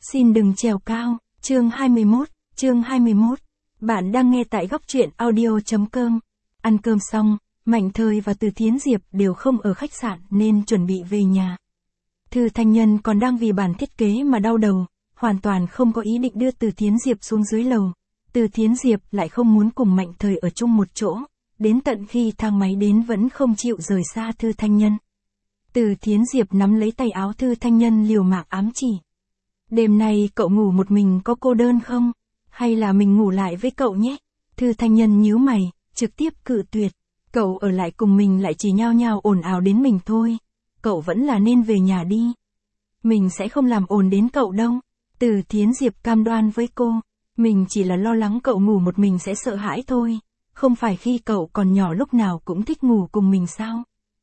Xin đừng trèo cao, chương 21. Bạn đang nghe tại góc truyện audio.com. Ăn cơm xong, Mạnh Thời và Từ Thiến Diệp đều không ở khách sạn nên chuẩn bị về nhà. Thư Thanh Nhân còn đang vì bản thiết kế mà đau đầu, hoàn toàn không có ý định đưa Từ Thiến Diệp xuống dưới lầu. Từ Thiến Diệp lại không muốn cùng Mạnh Thời ở chung một chỗ, đến tận khi thang máy đến vẫn không chịu rời xa Thư Thanh Nhân. Từ Thiến Diệp nắm lấy tay áo Thư Thanh Nhân liều mạng ám chỉ. Đêm nay cậu ngủ một mình có cô đơn không? Hay là mình ngủ lại với cậu nhé? Thư Thanh Nhân nhíu mày, trực tiếp cự tuyệt. Cậu ở lại cùng mình lại chỉ nhao nhao ồn ào đến mình thôi. Cậu vẫn là nên về nhà đi. Mình sẽ không làm ồn đến cậu đâu. Từ Thiến Diệp cam đoan với cô. Mình chỉ là lo lắng cậu ngủ một mình sẽ sợ hãi thôi. Không phải khi cậu còn nhỏ lúc nào cũng thích ngủ cùng mình sao?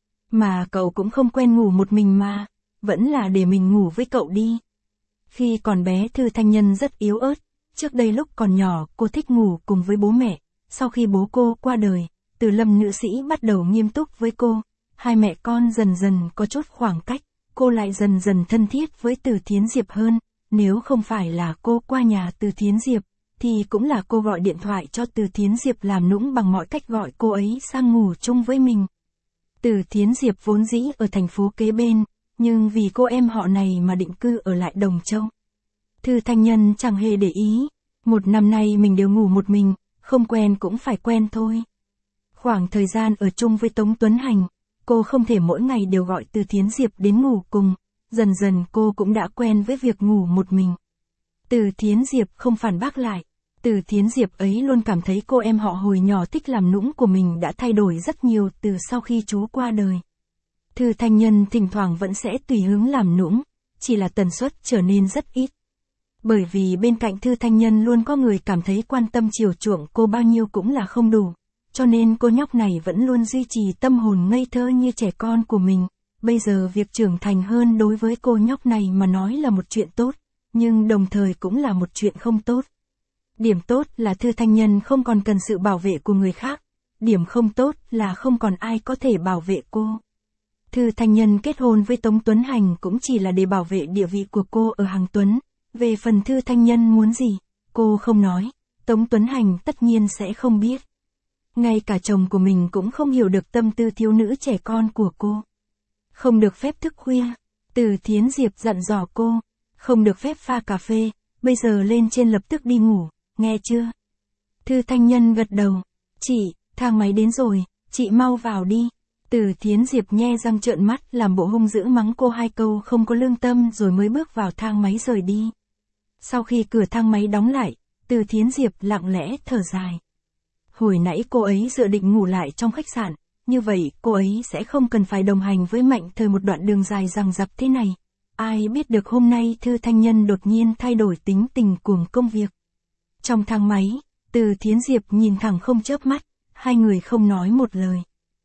Mà cậu cũng không quen ngủ một mình mà. Vẫn là để mình ngủ với cậu đi. Khi còn bé Thư Thanh Nhân rất yếu ớt. Trước đây lúc còn nhỏ cô thích ngủ cùng với bố mẹ. Sau khi bố cô qua đời, Từ Lâm nữ sĩ bắt đầu nghiêm túc với cô. Hai mẹ con dần dần có chút khoảng cách. Cô lại dần dần thân thiết với Từ Thiến Diệp hơn. Nếu không phải là cô qua nhà Từ Thiến Diệp, thì cũng là cô gọi điện thoại cho Từ Thiến Diệp làm nũng bằng mọi cách gọi cô ấy sang ngủ chung với mình. Từ Thiến Diệp vốn dĩ ở thành phố kế bên, nhưng vì cô em họ này mà định cư ở lại Đồng Châu. Thư Thanh Nhân chẳng hề để ý, một năm nay mình đều ngủ một mình, không quen cũng phải quen thôi. Khoảng thời gian ở chung với Tống Tuấn Hành, cô không thể mỗi ngày đều gọi Từ Thiến Diệp đến ngủ cùng, dần dần cô cũng đã quen với việc ngủ một mình. Từ Thiến Diệp không phản bác lại, Từ Thiến Diệp ấy luôn cảm thấy cô em họ hồi nhỏ thích làm nũng của mình đã thay đổi rất nhiều từ sau khi chú qua đời. Thư Thanh Nhân thỉnh thoảng vẫn sẽ tùy hứng làm nũng, chỉ là tần suất trở nên rất ít. Bởi vì bên cạnh Thư Thanh Nhân luôn có người cảm thấy quan tâm chiều chuộng cô bao nhiêu cũng là không đủ, cho nên cô nhóc này vẫn luôn duy trì tâm hồn ngây thơ như trẻ con của mình. Bây giờ việc trưởng thành hơn đối với cô nhóc này mà nói là một chuyện tốt, nhưng đồng thời cũng là một chuyện không tốt. Điểm tốt là Thư Thanh Nhân không còn cần sự bảo vệ của người khác, điểm không tốt là không còn ai có thể bảo vệ cô. Thư Thanh Nhân kết hôn với Tống Tuấn Hành cũng chỉ là để bảo vệ địa vị của cô ở Hàng Tuấn. Về phần Thư Thanh Nhân muốn gì, cô không nói, Tống Tuấn Hành tất nhiên sẽ không biết. Ngay cả chồng của mình cũng không hiểu được tâm tư thiếu nữ trẻ con của cô. Không được phép thức khuya, Từ Thiến Diệp dặn dò cô, không được phép pha cà phê, bây giờ lên trên lập tức đi ngủ, nghe chưa? Thư Thanh Nhân gật đầu, chị, thang máy đến rồi, chị mau vào đi. Từ Thiến Diệp nhe răng trợn mắt làm bộ hung dữ mắng cô hai câu không có lương tâm rồi mới bước vào thang máy rời đi. Sau khi cửa thang máy đóng lại, Từ Thiến Diệp lặng lẽ thở dài. Hồi nãy cô ấy dự định ngủ lại trong khách sạn, như vậy cô ấy sẽ không cần phải đồng hành với Mạnh Thời một đoạn đường dài dằng dặc thế này. Ai biết được hôm nay Thư Thanh Nhân đột nhiên thay đổi tính tình cuồng công việc. Trong thang máy, Từ Thiến Diệp nhìn thẳng không chớp mắt, hai người không nói một lời.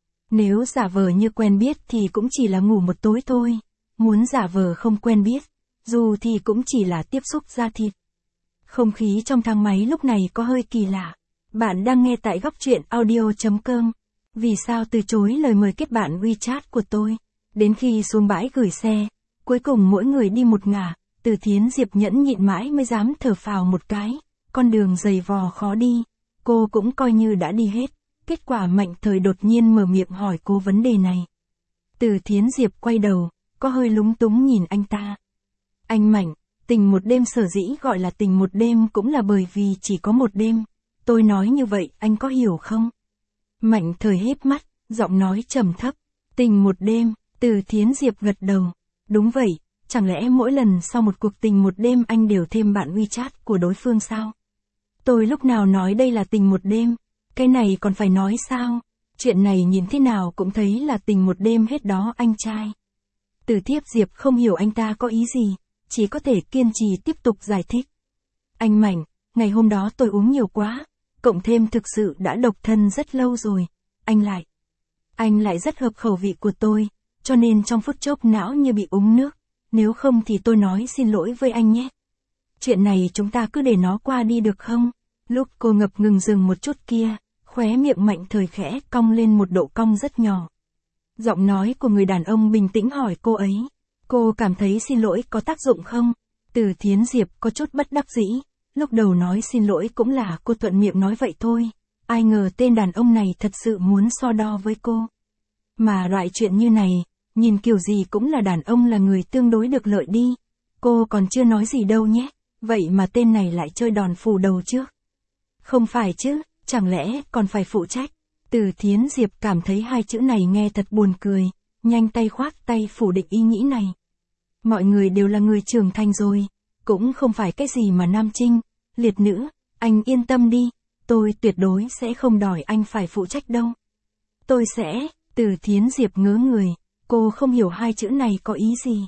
Nếu giả vờ như quen biết thì cũng chỉ là ngủ một tối thôi, muốn giả vờ không quen biết, dù thì cũng chỉ là tiếp xúc da thịt. Không khí trong thang máy lúc này có hơi kỳ lạ. Bạn đang nghe tại góc truyện audio.com. Vì sao từ chối lời mời kết bạn WeChat của tôi? Đến khi xuống bãi gửi xe, cuối cùng mỗi người đi một ngả, Từ Thiến Diệp nhẫn nhịn mãi mới dám thở phào một cái. Con đường dày vò khó đi, cô cũng coi như đã đi hết. Kết quả Mạnh Thời đột nhiên mở miệng hỏi cô vấn đề này. Từ Thiến Diệp quay đầu, có hơi lúng túng nhìn anh ta. Anh Mạnh, tình một đêm sở dĩ gọi là tình một đêm cũng là bởi vì chỉ có một đêm. Tôi nói như vậy anh có hiểu không? Mạnh Thời híp mắt, giọng nói trầm thấp. Tình một đêm, Từ Thiến Diệp gật đầu. Đúng vậy, chẳng lẽ mỗi lần sau một cuộc tình một đêm anh đều thêm bạn WeChat của đối phương sao? Tôi lúc nào nói đây là tình một đêm? Cái này còn phải nói sao? Chuyện này nhìn thế nào cũng thấy là tình một đêm hết đó anh trai. Từ Thiếp Diệp không hiểu anh ta có ý gì, chỉ có thể kiên trì tiếp tục giải thích. Anh Mạnh, ngày hôm đó tôi uống nhiều quá, cộng thêm thực sự đã độc thân rất lâu rồi, anh lại rất hợp khẩu vị của tôi, cho nên trong phút chốc não như bị uống nước, nếu không thì tôi nói xin lỗi với anh nhé. Chuyện này chúng ta cứ để nó qua đi được không? Lúc cô ngập ngừng dừng một chút kia, khóe miệng Mạnh Thời khẽ cong lên một độ cong rất nhỏ. Giọng nói của người đàn ông bình tĩnh hỏi cô ấy, cô cảm thấy xin lỗi có tác dụng không? Từ Thiến Diệp có chút bất đắc dĩ, lúc đầu nói xin lỗi cũng là cô thuận miệng nói vậy thôi, ai ngờ tên đàn ông này thật sự muốn so đo với cô. Mà loại chuyện như này, nhìn kiểu gì cũng là đàn ông là người tương đối được lợi đi, cô còn chưa nói gì đâu nhé, vậy mà tên này lại chơi đòn phủ đầu trước. Không phải chứ, chẳng lẽ còn phải phụ trách. Từ Thiến Diệp cảm thấy hai chữ này nghe thật buồn cười, nhanh tay khoác tay phủ định ý nghĩ này. Mọi người đều là người trưởng thành rồi, cũng không phải cái gì mà nam trinh, liệt nữ, anh yên tâm đi, tôi tuyệt đối sẽ không đòi anh phải phụ trách đâu. Tôi sẽ, Từ Thiến Diệp ngớ người, cô không hiểu hai chữ này có ý gì.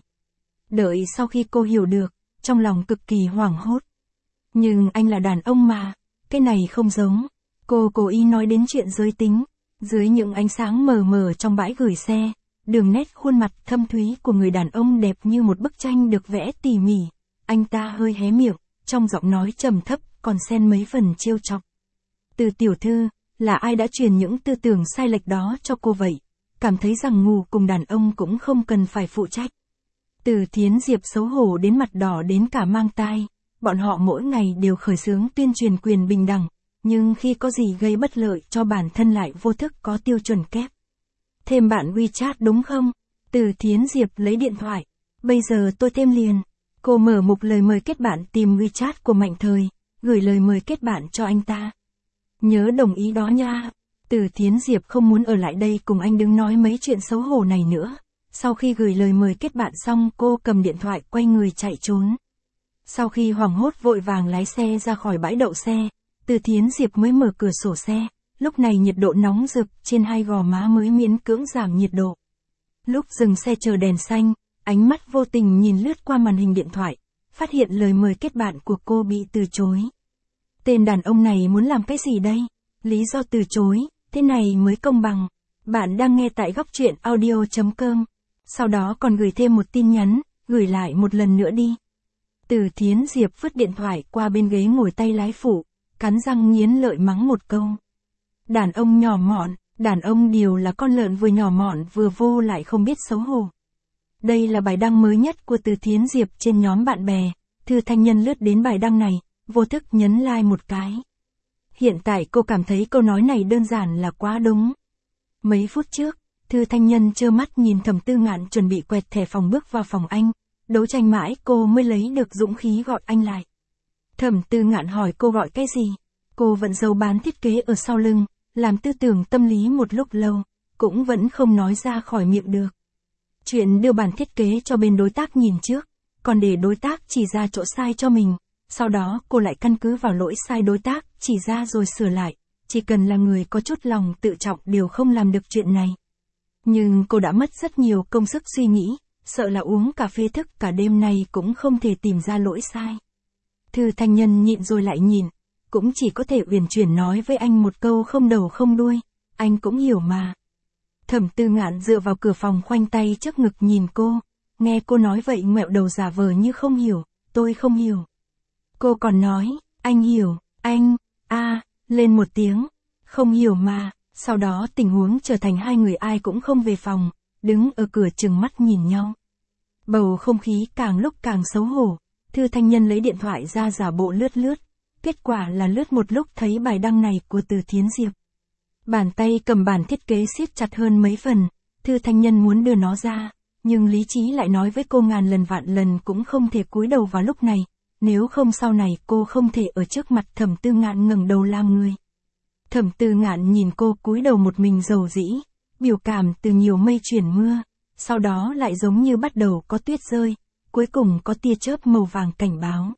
Đợi sau khi cô hiểu được, trong lòng cực kỳ hoảng hốt. Nhưng anh là đàn ông mà, cái này không giống. Cô cố ý nói đến chuyện giới tính, dưới những ánh sáng mờ mờ trong bãi gửi xe, đường nét khuôn mặt thâm thúy của người đàn ông đẹp như một bức tranh được vẽ tỉ mỉ. Anh ta hơi hé miệng, trong giọng nói trầm thấp, còn xen mấy phần trêu chọc. Từ tiểu thư, là ai đã truyền những tư tưởng sai lệch đó cho cô vậy? Cảm thấy rằng ngủ cùng đàn ông cũng không cần phải phụ trách. Từ Thiến Diệp xấu hổ đến mặt đỏ đến cả mang tai, bọn họ mỗi ngày đều khởi xướng tuyên truyền quyền bình đẳng, nhưng khi có gì gây bất lợi cho bản thân lại vô thức có tiêu chuẩn kép. Thêm bạn WeChat đúng không? Từ Thiến Diệp lấy điện thoại. Bây giờ tôi thêm liền. Cô mở mục lời mời kết bạn tìm WeChat của Mạnh Thời, gửi lời mời kết bạn cho anh ta. Nhớ đồng ý đó nha. Từ Thiến Diệp không muốn ở lại đây cùng anh đứng nói mấy chuyện xấu hổ này nữa. Sau khi gửi lời mời kết bạn xong cô cầm điện thoại quay người chạy trốn. Sau khi hoảng hốt vội vàng lái xe ra khỏi bãi đậu xe, Từ Thiến Diệp mới mở cửa sổ xe, lúc này nhiệt độ nóng rực trên hai gò má mới miễn cưỡng giảm nhiệt độ. Lúc dừng xe chờ đèn xanh, ánh mắt vô tình nhìn lướt qua màn hình điện thoại, phát hiện lời mời kết bạn của cô bị từ chối. Tên đàn ông này muốn làm cái gì đây? Lý do từ chối, thế này mới công bằng. Bạn đang nghe tại góc truyện audio.com. Sau đó còn gửi thêm một tin nhắn, gửi lại một lần nữa đi. Từ Thiến Diệp vứt điện thoại qua bên ghế ngồi tay lái phụ, cắn răng nghiến lợi mắng một câu. Đàn ông nhỏ mọn, đàn ông điều là con lợn vừa nhỏ mọn vừa vô lại không biết xấu hổ. Đây là bài đăng mới nhất của Từ Thiến Diệp trên nhóm bạn bè. Thư Thanh Nhân lướt đến bài đăng này, vô thức nhấn like một cái. Hiện tại cô cảm thấy câu nói này đơn giản là quá đúng. Mấy phút trước, Thư Thanh Nhân trơ mắt nhìn Thẩm Tư Ngạn chuẩn bị quẹt thẻ phòng bước vào phòng anh. Đấu tranh mãi cô mới lấy được dũng khí gọi anh lại. Thẩm Tư Ngạn hỏi cô gọi cái gì? Cô vẫn giấu bán thiết kế ở sau lưng, làm tư tưởng tâm lý một lúc lâu, cũng vẫn không nói ra khỏi miệng được. Chuyện đưa bản thiết kế cho bên đối tác nhìn trước, còn để đối tác chỉ ra chỗ sai cho mình, sau đó cô lại căn cứ vào lỗi sai đối tác chỉ ra rồi sửa lại, chỉ cần là người có chút lòng tự trọng đều không làm được chuyện này. Nhưng cô đã mất rất nhiều công sức suy nghĩ, sợ là uống cà phê thức cả đêm nay cũng không thể tìm ra lỗi sai. Thư Thanh Nhân nhịn rồi lại nhìn, cũng chỉ có thể uyển chuyển nói với anh một câu không đầu không đuôi, anh cũng hiểu mà. Thẩm Tư Ngạn dựa vào cửa phòng khoanh tay trước ngực nhìn cô, nghe cô nói vậy ngoẹo đầu giả vờ như không hiểu, tôi không hiểu. Cô còn nói, anh hiểu, anh, lên một tiếng, không hiểu mà, sau đó tình huống trở thành hai người ai cũng không về phòng, đứng ở cửa trừng mắt nhìn nhau. Bầu không khí càng lúc càng xấu hổ, Thư Thanh Nhân lấy điện thoại ra giả bộ lướt, kết quả là lướt một lúc thấy bài đăng này của Từ Thiến Diệp. Bàn tay cầm bản thiết kế siết chặt hơn mấy phần, Thư Thanh Nhân muốn đưa nó ra, nhưng lý trí lại nói với cô ngàn lần vạn lần cũng không thể cúi đầu vào lúc này, nếu không sau này cô không thể ở trước mặt Thẩm Tư Ngạn ngẩng đầu làm người. Thẩm Tư Ngạn nhìn cô cúi đầu một mình dầu dĩ, biểu cảm từ nhiều mây chuyển mưa, sau đó lại giống như bắt đầu có tuyết rơi, cuối cùng có tia chớp màu vàng cảnh báo.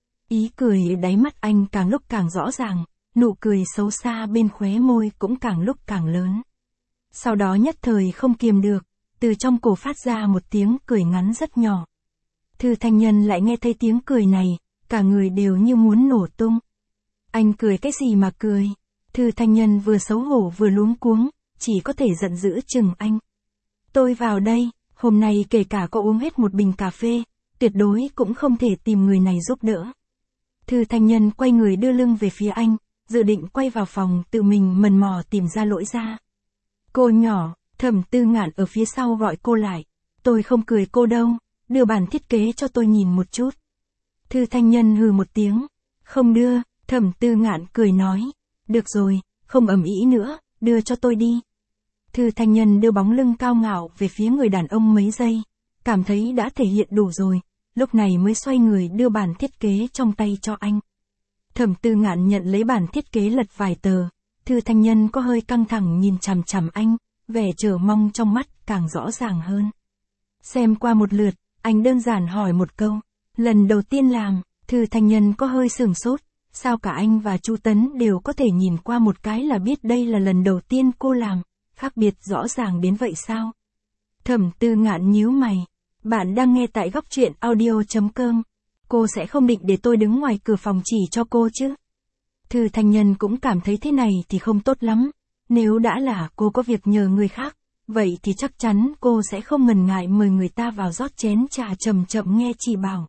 Ý cười ở đáy mắt anh càng lúc càng rõ ràng, nụ cười xấu xa bên khóe môi cũng càng lúc càng lớn. Sau đó nhất thời không kiềm được, từ trong cổ phát ra một tiếng cười ngắn rất nhỏ. Thư Thanh Nhân lại nghe thấy tiếng cười này, cả người đều như muốn nổ tung. Anh cười cái gì mà cười? Thư Thanh Nhân vừa xấu hổ vừa luống cuống, chỉ có thể giận dữ chừng anh. Tôi vào đây, hôm nay kể cả có uống hết một bình cà phê, tuyệt đối cũng không thể tìm người này giúp đỡ. Thư Thanh Nhân quay người đưa lưng về phía anh, dự định quay vào phòng tự mình mần mò tìm ra lỗi ra. Cô nhỏ, Thẩm Tư Ngạn ở phía sau gọi cô lại. Tôi không cười cô đâu, đưa bản thiết kế cho tôi nhìn một chút. Thư Thanh Nhân hừ một tiếng. Không đưa, Thẩm Tư Ngạn cười nói. Được rồi, không ầm ĩ nữa, đưa cho tôi đi. Thư Thanh Nhân đưa bóng lưng cao ngạo về phía người đàn ông mấy giây, cảm thấy đã thể hiện đủ rồi, lúc này mới xoay người đưa bản thiết kế trong tay cho anh. Thẩm Tư Ngạn nhận lấy bản thiết kế lật vài tờ, Thư Thanh Nhân có hơi căng thẳng nhìn chằm chằm anh, vẻ chờ mong trong mắt càng rõ ràng hơn. Xem qua một lượt, anh đơn giản hỏi một câu, lần đầu tiên làm, Thư Thanh Nhân có hơi sửng sốt, sao cả anh và Chu Tấn đều có thể nhìn qua một cái là biết đây là lần đầu tiên cô làm, khác biệt rõ ràng đến vậy sao? Thẩm Tư Ngạn nhíu mày, bạn đang nghe tại góc truyện audio.com, cô sẽ không định để tôi đứng ngoài cửa phòng chỉ cho cô chứ? Thư Thanh Nhân cũng cảm thấy thế này thì không tốt lắm, nếu đã là cô có việc nhờ người khác, vậy thì chắc chắn cô sẽ không ngần ngại mời người ta vào rót chén trà chậm chậm nghe chỉ bảo.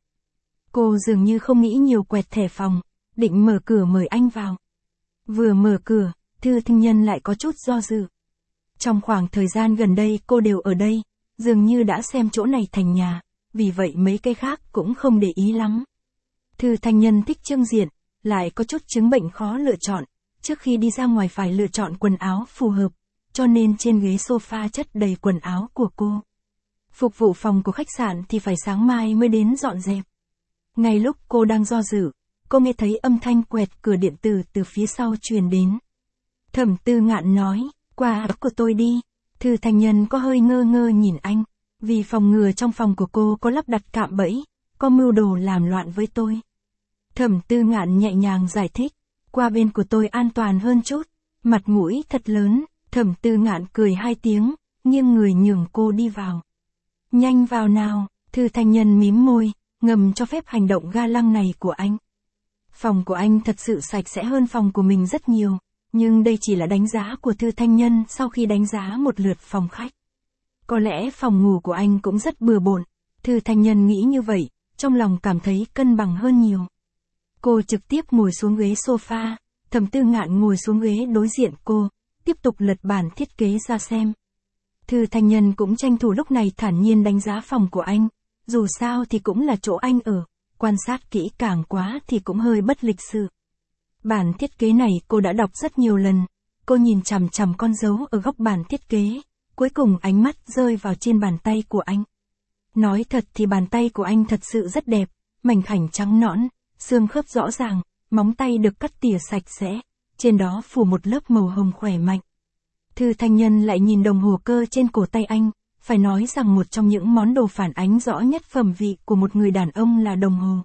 Cô dường như không nghĩ nhiều quẹt thẻ phòng, định mở cửa mời anh vào. Vừa mở cửa, Thư Thanh Nhân lại có chút do dự. Trong khoảng thời gian gần đây cô đều ở đây, dường như đã xem chỗ này thành nhà, vì vậy mấy cái khác cũng không để ý lắm. Thư Thanh Nhân thích trưng diện, lại có chút chứng bệnh khó lựa chọn, trước khi đi ra ngoài phải lựa chọn quần áo phù hợp, cho nên trên ghế sofa chất đầy quần áo của cô. Phục vụ phòng của khách sạn thì phải sáng mai mới đến dọn dẹp. Ngay lúc cô đang do dự, cô nghe thấy âm thanh quẹt cửa điện tử từ phía sau truyền đến. Thẩm Tư Ngạn nói, qua của tôi đi. Thư Thanh Nhân có hơi ngơ ngơ nhìn anh, vì phòng ngừa trong phòng của cô có lắp đặt cạm bẫy, có mưu đồ làm loạn với tôi. Thẩm Tư Ngạn nhẹ nhàng giải thích, qua bên của tôi an toàn hơn chút, mặt mũi thật lớn. Thẩm Tư Ngạn cười hai tiếng, nghiêng người nhường cô đi vào. Nhanh vào nào, Thư Thanh Nhân mím môi, ngầm cho phép hành động ga lăng này của anh. Phòng của anh thật sự sạch sẽ hơn phòng của mình rất nhiều, nhưng đây chỉ là đánh giá của Thư Thanh Nhân sau khi đánh giá một lượt phòng khách. Có lẽ phòng ngủ của anh cũng rất bừa bộn, Thư Thanh Nhân nghĩ như vậy, trong lòng cảm thấy cân bằng hơn nhiều. Cô trực tiếp ngồi xuống ghế sofa, Thẩm Tư Ngạn ngồi xuống ghế đối diện cô, tiếp tục lật bản thiết kế ra xem. Thư Thanh Nhân cũng tranh thủ lúc này thản nhiên đánh giá phòng của anh, dù sao thì cũng là chỗ anh ở, quan sát kỹ càng quá thì cũng hơi bất lịch sự. Bản thiết kế này cô đã đọc rất nhiều lần, cô nhìn chằm chằm con dấu ở góc bản thiết kế, cuối cùng ánh mắt rơi vào trên bàn tay của anh. Nói thật thì bàn tay của anh thật sự rất đẹp, mảnh khảnh trắng nõn, xương khớp rõ ràng, móng tay được cắt tỉa sạch sẽ, trên đó phủ một lớp màu hồng khỏe mạnh. Thư Thanh Nhân lại nhìn đồng hồ cơ trên cổ tay anh, phải nói rằng một trong những món đồ phản ánh rõ nhất phẩm vị của một người đàn ông là đồng hồ.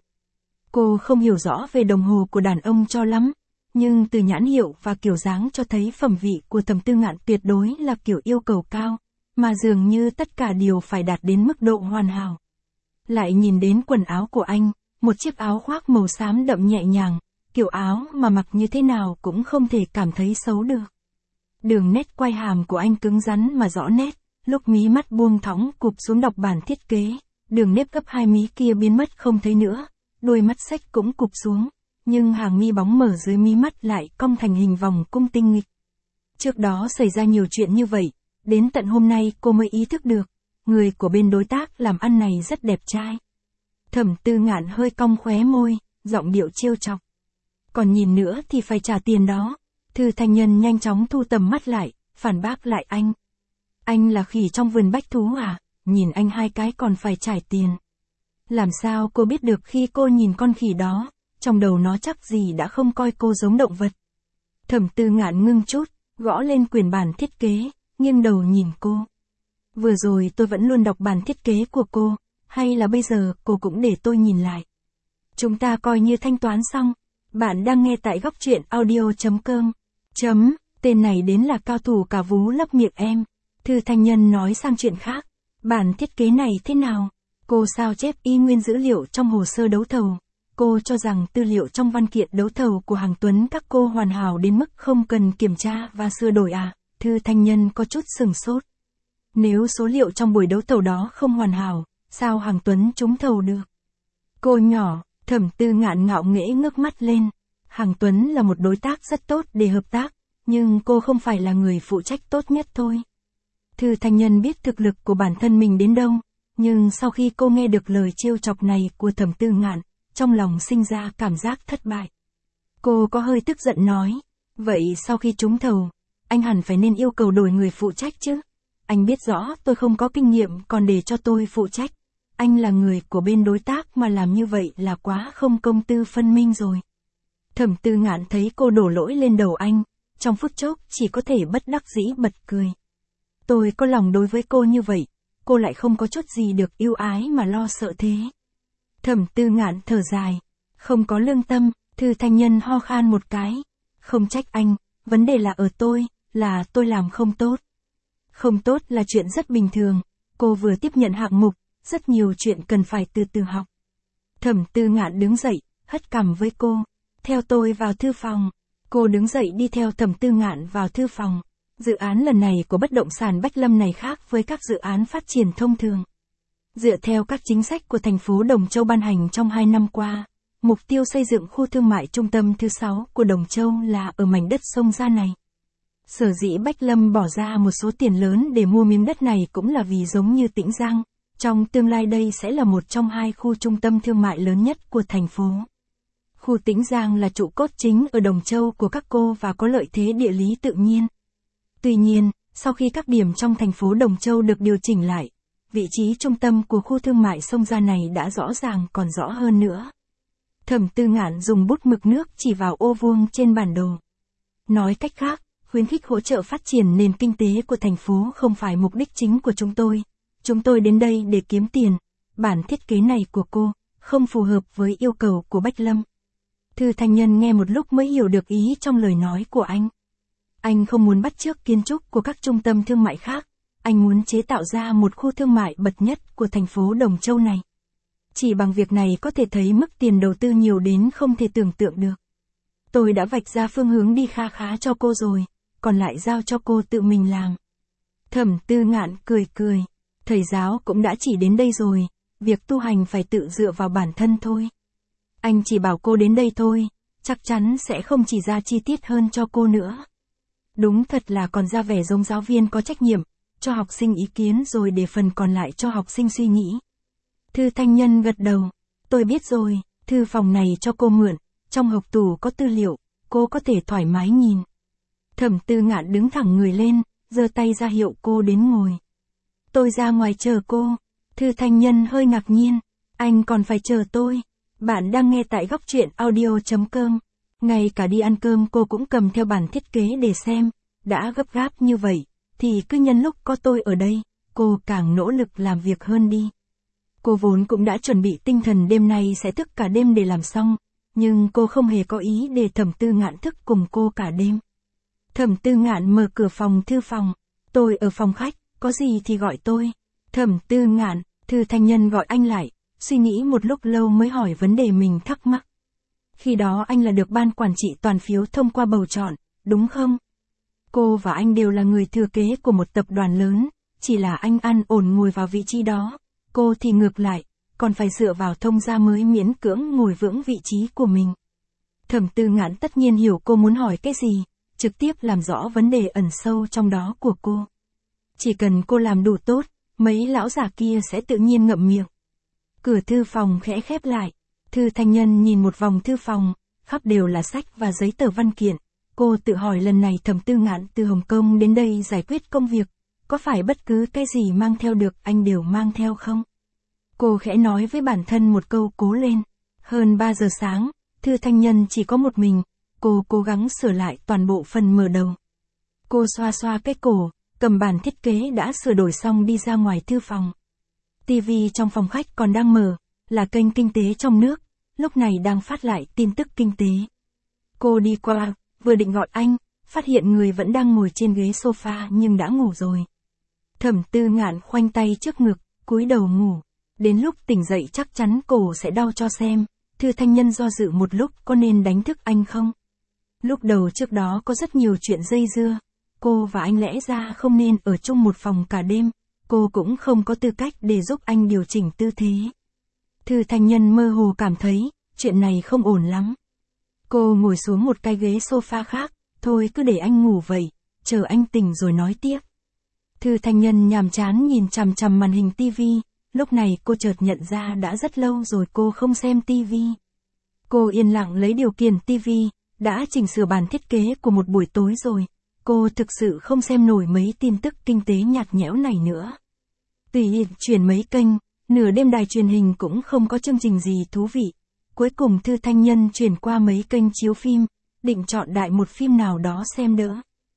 Cô không hiểu rõ về đồng hồ của đàn ông cho lắm, nhưng từ nhãn hiệu và kiểu dáng cho thấy phẩm vị của Thẩm Tư Ngạn tuyệt đối là kiểu yêu cầu cao, mà dường như tất cả đều phải đạt đến mức độ hoàn hảo. Lại nhìn đến quần áo của anh, một chiếc áo khoác màu xám đậm nhẹ nhàng, kiểu áo mà mặc như thế nào cũng không thể cảm thấy xấu được. Đường nét quai hàm của anh cứng rắn mà rõ nét, lúc mí mắt buông thõng cụp xuống đọc bản thiết kế, đường nếp gấp hai mí kia biến mất không thấy nữa, đôi mắt xếch cũng cụp xuống, nhưng hàng mi bóng mở dưới mí mắt lại cong thành hình vòng cung tinh nghịch. Trước đó xảy ra nhiều chuyện như vậy, đến tận hôm nay cô mới ý thức được, người của bên đối tác làm ăn này rất đẹp trai. Thẩm Tư Ngạn hơi cong khóe môi, giọng điệu trêu chọc. Còn nhìn nữa thì phải trả tiền đó. Thư Thanh Nhân nhanh chóng thu tầm mắt lại, phản bác lại anh. Anh là khỉ trong vườn bách thú à, nhìn anh hai cái còn phải trả tiền. Làm sao cô biết được khi cô nhìn con khỉ đó, trong đầu nó chắc gì đã không coi cô giống động vật. Thẩm Tư Ngạn ngưng chút, gõ lên quyển bản thiết kế, nghiêng đầu nhìn cô. Vừa rồi tôi vẫn luôn đọc bản thiết kế của cô, hay là bây giờ cô cũng để tôi nhìn lại. Chúng ta coi như thanh toán xong. Bạn đang nghe tại góc truyện audio.com. Tên này đến là cao thủ cả vú lấp miệng em. Thư Thanh Nhân nói sang chuyện khác. Bản thiết kế này thế nào? Cô sao chép y nguyên dữ liệu trong hồ sơ đấu thầu. Cô cho rằng tư liệu trong văn kiện đấu thầu của Hằng Tuấn các cô hoàn hảo đến mức không cần kiểm tra và sửa đổi à? Thư Thanh Nhân có chút sừng sốt. Nếu số liệu trong buổi đấu thầu đó không hoàn hảo, sao Hằng Tuấn trúng thầu được? Cô nhỏ, Thẩm Tư Ngạn ngạo nghễ ngước mắt lên. Hằng Tuấn là một đối tác rất tốt để hợp tác, nhưng cô không phải là người phụ trách tốt nhất thôi. Thư Thanh Nhân biết thực lực của bản thân mình đến đâu, nhưng sau khi cô nghe được lời trêu chọc này của Thẩm Tư Ngạn, trong lòng sinh ra cảm giác thất bại. Cô có hơi tức giận nói, vậy sau khi trúng thầu, anh hẳn phải nên yêu cầu đổi người phụ trách chứ. Anh biết rõ tôi không có kinh nghiệm còn để cho tôi phụ trách. Anh là người của bên đối tác mà làm như vậy là quá không công tư phân minh rồi. Thẩm Tư Ngạn thấy cô đổ lỗi lên đầu anh, trong phút chốc chỉ có thể bất đắc dĩ bật cười. Tôi có lòng đối với cô như vậy, cô lại không có chút gì được yêu ái mà lo sợ thế. Thẩm Tư Ngạn thở dài, không có lương tâm. Thư Thanh Nhân ho khan một cái, không trách anh, vấn đề là ở tôi, là tôi làm không tốt. Không tốt là chuyện rất bình thường, cô vừa tiếp nhận hạng mục, rất nhiều chuyện cần phải từ từ học. Thẩm Tư Ngạn đứng dậy, hất cằm với cô, theo tôi vào thư phòng. Cô đứng dậy đi theo Thẩm Tư Ngạn vào thư phòng. Dự án lần này của bất động sản Bách Lâm này khác với các dự án phát triển thông thường. Dựa theo các chính sách của thành phố Đồng Châu ban hành trong 2 năm qua, mục tiêu xây dựng khu thương mại trung tâm thứ 6 của Đồng Châu là ở mảnh đất sông Gia này. Sở dĩ Bách Lâm bỏ ra một số tiền lớn để mua miếng đất này cũng là vì giống như Tĩnh Giang, trong tương lai đây sẽ là một trong 2 khu trung tâm thương mại lớn nhất của thành phố. Khu Tĩnh Giang là trụ cốt chính ở Đồng Châu của các cô và có lợi thế địa lý tự nhiên. Tuy nhiên, sau khi các điểm trong thành phố Đồng Châu được điều chỉnh lại, vị trí trung tâm của khu thương mại sông Gia này đã rõ ràng còn rõ hơn nữa. Thẩm Tư Ngạn dùng bút mực nước chỉ vào ô vuông trên bản đồ. Nói cách khác, khuyến khích hỗ trợ phát triển nền kinh tế của thành phố không phải mục đích chính của chúng tôi. Chúng tôi đến đây để kiếm tiền. Bản thiết kế này của cô không phù hợp với yêu cầu của Bách Lâm. Thư Thanh Nhân nghe một lúc mới hiểu được ý trong lời nói của anh. Anh không muốn bắt chước kiến trúc của các trung tâm thương mại khác. Anh muốn chế tạo ra một khu thương mại bậc nhất của thành phố Đồng Châu này. Chỉ bằng việc này có thể thấy mức tiền đầu tư nhiều đến không thể tưởng tượng được. Tôi đã vạch ra phương hướng đi kha khá cho cô rồi, còn lại giao cho cô tự mình làm. Thẩm Tư Ngạn cười cười, thầy giáo cũng đã chỉ đến đây rồi, việc tu hành phải tự dựa vào bản thân thôi. Anh chỉ bảo cô đến đây thôi, chắc chắn sẽ không chỉ ra chi tiết hơn cho cô nữa. Đúng thật là còn ra vẻ giống giáo viên có trách nhiệm, cho học sinh ý kiến rồi để phần còn lại cho học sinh suy nghĩ. Thư Thanh Nhân gật đầu, tôi biết rồi, thư phòng này cho cô mượn, trong hộp tủ có tư liệu, cô có thể thoải mái nhìn. Thẩm Tư Ngạn đứng thẳng người lên, giơ tay ra hiệu cô đến ngồi. Tôi ra ngoài chờ cô. Thư Thanh Nhân hơi ngạc nhiên, anh còn phải chờ tôi. Bạn đang nghe tại Góc Truyện Audio.com. Ngay cả đi ăn cơm cô cũng cầm theo bản thiết kế để xem, đã gấp gáp như vậy, thì cứ nhân lúc có tôi ở đây, cô càng nỗ lực làm việc hơn đi. Cô vốn cũng đã chuẩn bị tinh thần đêm nay sẽ thức cả đêm để làm xong, nhưng cô không hề có ý để Thẩm Tư Ngạn thức cùng cô cả đêm. Thẩm Tư Ngạn mở cửa phòng thư phòng, tôi ở phòng khách, có gì thì gọi tôi. Thẩm Tư Ngạn, Thư Thanh Nhân gọi anh lại, suy nghĩ một lúc lâu mới hỏi vấn đề mình thắc mắc. Khi đó anh là được ban quản trị toàn phiếu thông qua bầu chọn, đúng không? Cô và anh đều là người thừa kế của một tập đoàn lớn, chỉ là anh an ổn ngồi vào vị trí đó, cô thì ngược lại, còn phải dựa vào thông gia mới miễn cưỡng ngồi vững vị trí của mình. Thẩm Tư Ngạn tất nhiên hiểu cô muốn hỏi cái gì, trực tiếp làm rõ vấn đề ẩn sâu trong đó của cô. Chỉ cần cô làm đủ tốt, mấy lão già kia sẽ tự nhiên ngậm miệng. Cửa thư phòng khẽ khép lại, Thư Thanh Nhân nhìn một vòng thư phòng, khắp đều là sách và giấy tờ văn kiện. Cô tự hỏi lần này Thẩm Tư Ngạn từ Hồng Kông đến đây giải quyết công việc, có phải bất cứ cái gì mang theo được anh đều mang theo không? Cô khẽ nói với bản thân một câu cố lên. Hơn 3 giờ sáng, Thư Thanh Nhân chỉ có một mình, cô cố gắng sửa lại toàn bộ phần mở đầu. Cô xoa xoa cái cổ, cầm bản thiết kế đã sửa đổi xong đi ra ngoài thư phòng. TV trong phòng khách còn đang mở, là kênh kinh tế trong nước, lúc này đang phát lại tin tức kinh tế. Cô đi qua, vừa định gọi anh, phát hiện người vẫn đang ngồi trên ghế sofa nhưng đã ngủ rồi. Thẩm Tư Ngạn khoanh tay trước ngực, cúi đầu ngủ. Đến lúc tỉnh dậy chắc chắn cổ sẽ đau cho xem. Thư Thanh Nhân do dự một lúc có nên đánh thức anh không? Lúc đầu trước đó có rất nhiều chuyện dây dưa. Cô và anh lẽ ra không nên ở chung một phòng cả đêm. Cô cũng không có tư cách để giúp anh điều chỉnh tư thế. Thư Thanh Nhân mơ hồ cảm thấy, chuyện này không ổn lắm. Cô ngồi xuống một cái ghế sofa khác, thôi cứ để anh ngủ vậy, chờ anh tỉnh rồi nói tiếp. Thư Thanh Nhân nhàm chán nhìn chằm chằm màn hình tivi, lúc này cô chợt nhận ra đã rất lâu rồi cô không xem tivi. Cô yên lặng lấy điều khiển tivi, đã chỉnh sửa bản thiết kế của một buổi tối rồi. Cô thực sự không xem nổi mấy tin tức kinh tế nhạt nhẽo này nữa. Tùy chuyển mấy kênh, nửa đêm đài truyền hình cũng không có chương trình gì thú vị. Cuối cùng Thư Thanh Nhân chuyển qua mấy kênh chiếu phim, định chọn đại một phim nào đó xem đỡ.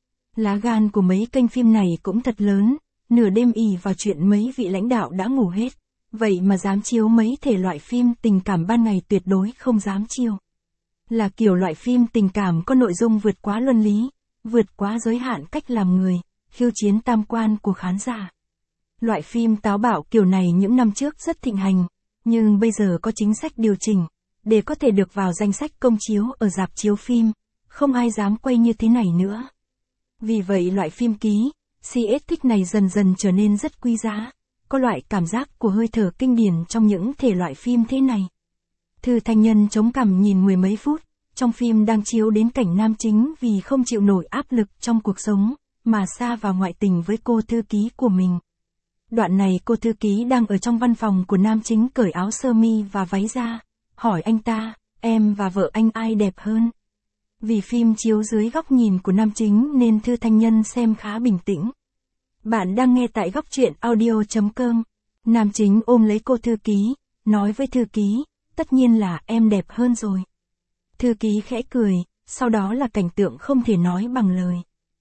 Lá gan của mấy kênh phim này cũng thật lớn, nửa đêm ì vào chuyện mấy vị lãnh đạo đã ngủ hết. Vậy mà dám chiếu mấy thể loại phim tình cảm ban ngày tuyệt đối không dám chiếu. Là kiểu loại phim tình cảm có nội dung vượt quá luân lý, vượt quá giới hạn cách làm người, khiêu chiến tam quan của khán giả. Loại phim táo bạo kiểu này những năm trước rất thịnh hành, nhưng bây giờ có chính sách điều chỉnh, để có thể được vào danh sách công chiếu ở rạp chiếu phim, không ai dám quay như thế này nữa. Vì vậy loại phim ký, CS thích này dần dần trở nên rất quý giá, có loại cảm giác của hơi thở kinh điển trong những thể loại phim thế này. Thư Thanh Nhân chống cằm nhìn mười mấy phút, trong phim đang chiếu đến cảnh nam chính vì không chịu nổi áp lực trong cuộc sống, mà sa vào ngoại tình với cô thư ký của mình. Đoạn này cô thư ký đang ở trong văn phòng của nam chính cởi áo sơ mi và váy ra, hỏi anh ta, em và vợ anh ai đẹp hơn? Vì phim chiếu dưới góc nhìn của nam chính nên Thư Thanh Nhân xem khá bình tĩnh. Bạn đang nghe tại góc truyện audio.com. Nam chính ôm lấy cô thư ký, nói với thư ký, tất nhiên là em đẹp hơn rồi. Thư ký khẽ cười, sau đó là cảnh tượng không thể nói bằng lời.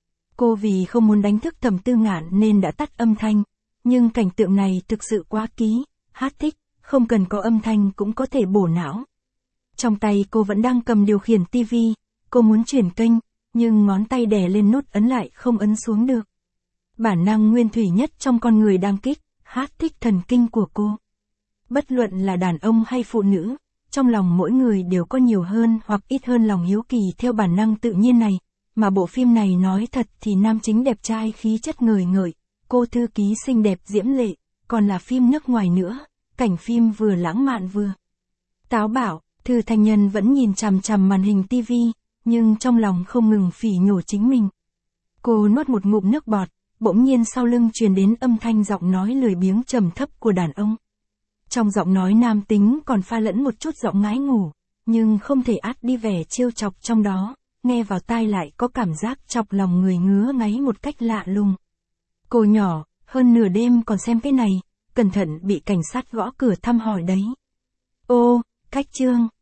Cô vì không muốn đánh thức Thẩm Tư Ngạn nên đã tắt âm thanh, nhưng cảnh tượng này thực sự quá ký, hát thích, không cần có âm thanh cũng có thể bổ não. Trong tay cô vẫn đang cầm điều khiển tivi, cô muốn chuyển kênh, nhưng ngón tay đè lên nút ấn lại không ấn xuống được. Bản năng nguyên thủy nhất trong con người đang kích, hát thích thần kinh của cô. Bất luận là đàn ông hay phụ nữ, trong lòng mỗi người đều có nhiều hơn hoặc ít hơn lòng hiếu kỳ theo bản năng tự nhiên này, mà bộ phim này nói thật thì nam chính đẹp trai khí chất ngời ngời, cô thư ký xinh đẹp diễm lệ, còn là phim nước ngoài nữa, cảnh phim vừa lãng mạn vừa táo bạo. Thư Thanh Nhân vẫn nhìn chằm chằm màn hình tivi, nhưng trong lòng không ngừng phỉ nhổ chính mình. Cô nuốt một ngụm nước bọt, bỗng nhiên sau lưng truyền đến âm thanh giọng nói lười biếng trầm thấp của đàn ông. Trong giọng nói nam tính còn pha lẫn một chút giọng ngái ngủ, nhưng không thể át đi vẻ trêu chọc trong đó, nghe vào tai lại có cảm giác chọc lòng người ngứa ngáy một cách lạ lùng. Cô nhỏ, hơn nửa đêm còn xem cái này, cẩn thận bị cảnh sát gõ cửa thăm hỏi đấy. Ô, cách chương.